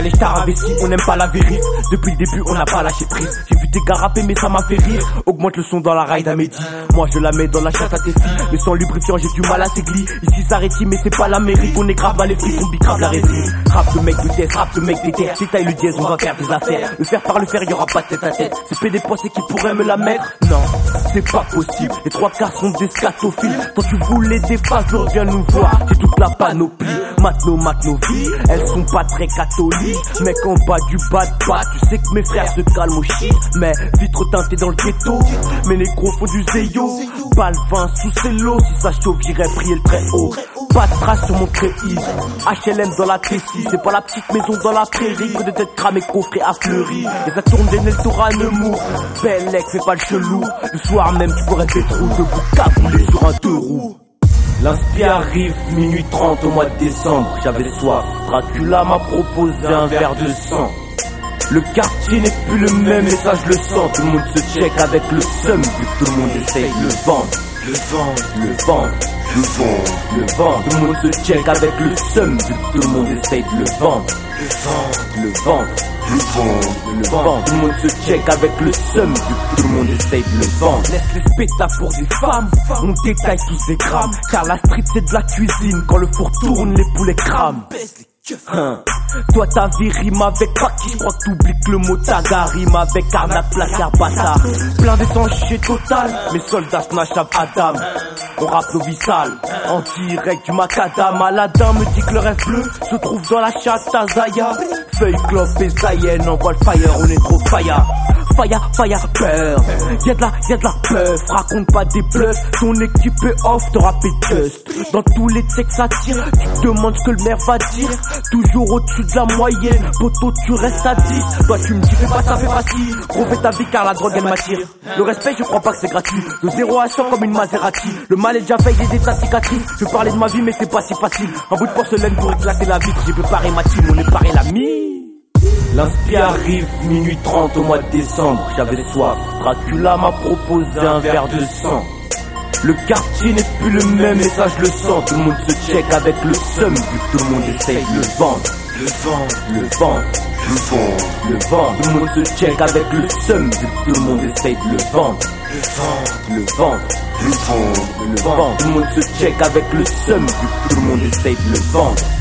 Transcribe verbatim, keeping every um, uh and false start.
Allez, je t'ai investi, on n'aime pas la vérif. Depuis le début, on n'a pas lâché prise. J'ai vu des gars rapper, mais ça m'a fait rire. Augmente le son dans la ride à Mehdi. Moi, je la mets dans la chatte à tes filles. Mais sans lubrifiant, j'ai du mal à s'égli. Ici, ça rétille, mais c'est pas l'Amérique. On est grave à les flics, on grave la résine. Rap le mec de test, rap le mec des terres. Si taille le dièse, on va faire des affaires. Le faire par le faire, y'aura pas de tête à tête. C'est P des pensées qui pourraient me la mettre. Non, c'est pas possible. Les trois quarts sont des scatophiles. Quand tu voulais des phases, viens nous voir. J'ai toute la panoplie. Maintenant, maintenant, vie. Elles sont pas très catholiques. Mec en bas du bas de bas. Tu sais que mes frères se calment au shit. Mais vitre teintée dans le ghetto. Mes négros font du zéyo. Pas le vin sous ses lots. Si ça chauffe, j'irais prier le très haut. Pas de trace sur mon créis. H L M dans la T six. C'est pas la petite maison dans la prairie. Que de têtes cramées, coffrées à fleury. Et ça tourne des Neltora Nemours. Bellec, fais pas le chelou. Le soir même, tu pourrais faire trop de vous cabouler sur un deux roues. L'inspi arrive, minuit trente au mois de décembre. J'avais soif, Dracula m'a proposé un verre de sang. Le quartier n'est plus le même et ça je le sens. Tout le monde se check avec le seum, vu que tout le monde essaye de le vendre. Le vendre, le vendre, le vendre, le vendre. Tout le monde se check avec le seum, vu que tout le monde essaye de le vendre. Le vendre, le vendre, le vendre, le vendre. Tout le monde se check avec le seum, vu que tout le monde essaye de le vendre. Laisse les spectacles pour des femmes, on détaille tous ces grammes. Car la street c'est de la cuisine, quand le four tourne les poulets crament. Hein. Toi ta vie rime avec Paki, je crois que t'oublies que le mot taga rime avec arnaque, placard, bâtard. Plein d'étanché total, mes soldats snatch up Adam. On rappe nos vies sales, en direct du macadam. Aladdin me dit que le rêve bleu se trouve dans la chatte à Zaya. Feuille, clope et Zayen, envoie le fire, on est trop fire. Fire, fire, peur. Y'a de la, y'a de la peur. Raconte pas des bluffs. Ton équipe est off, te rapper just. Dans tous les textes ça tire. Tu te demandes ce que le maire va dire. Toujours au-dessus de la moyenne. Poteau, tu restes à dix. Toi, tu me dis, fais pas ça, fais facile. Gros, fais ta vie car la drogue elle m'attire. Le respect, je crois pas que c'est gratuit. De zéro à cent comme une Maserati. Le mal est déjà fait, j'ai des tas de cicatrices. Je veux parler de ma vie, mais c'est pas si facile. Un bout de porcelaine pour éclater la vitre. J'ai préparé ma team, on est paré la mi. L'inspi arrive, minuit trente au mois de décembre. J'avais soif, Dracula m'a proposé un verre de sang. Le quartier n'est plus le même et ça je le sens. Tout le monde se check avec le seum, vu que tout le monde essaye de le vendre. Le vendre, le vendre, le vendre, le vendre. Tout le monde se check avec le seum, vu que tout le monde essaye de le vendre. Le vendre, le vendre, le vendre, le vendre. Tout le monde se check avec le seum, vu que tout le monde essaye de le vendre.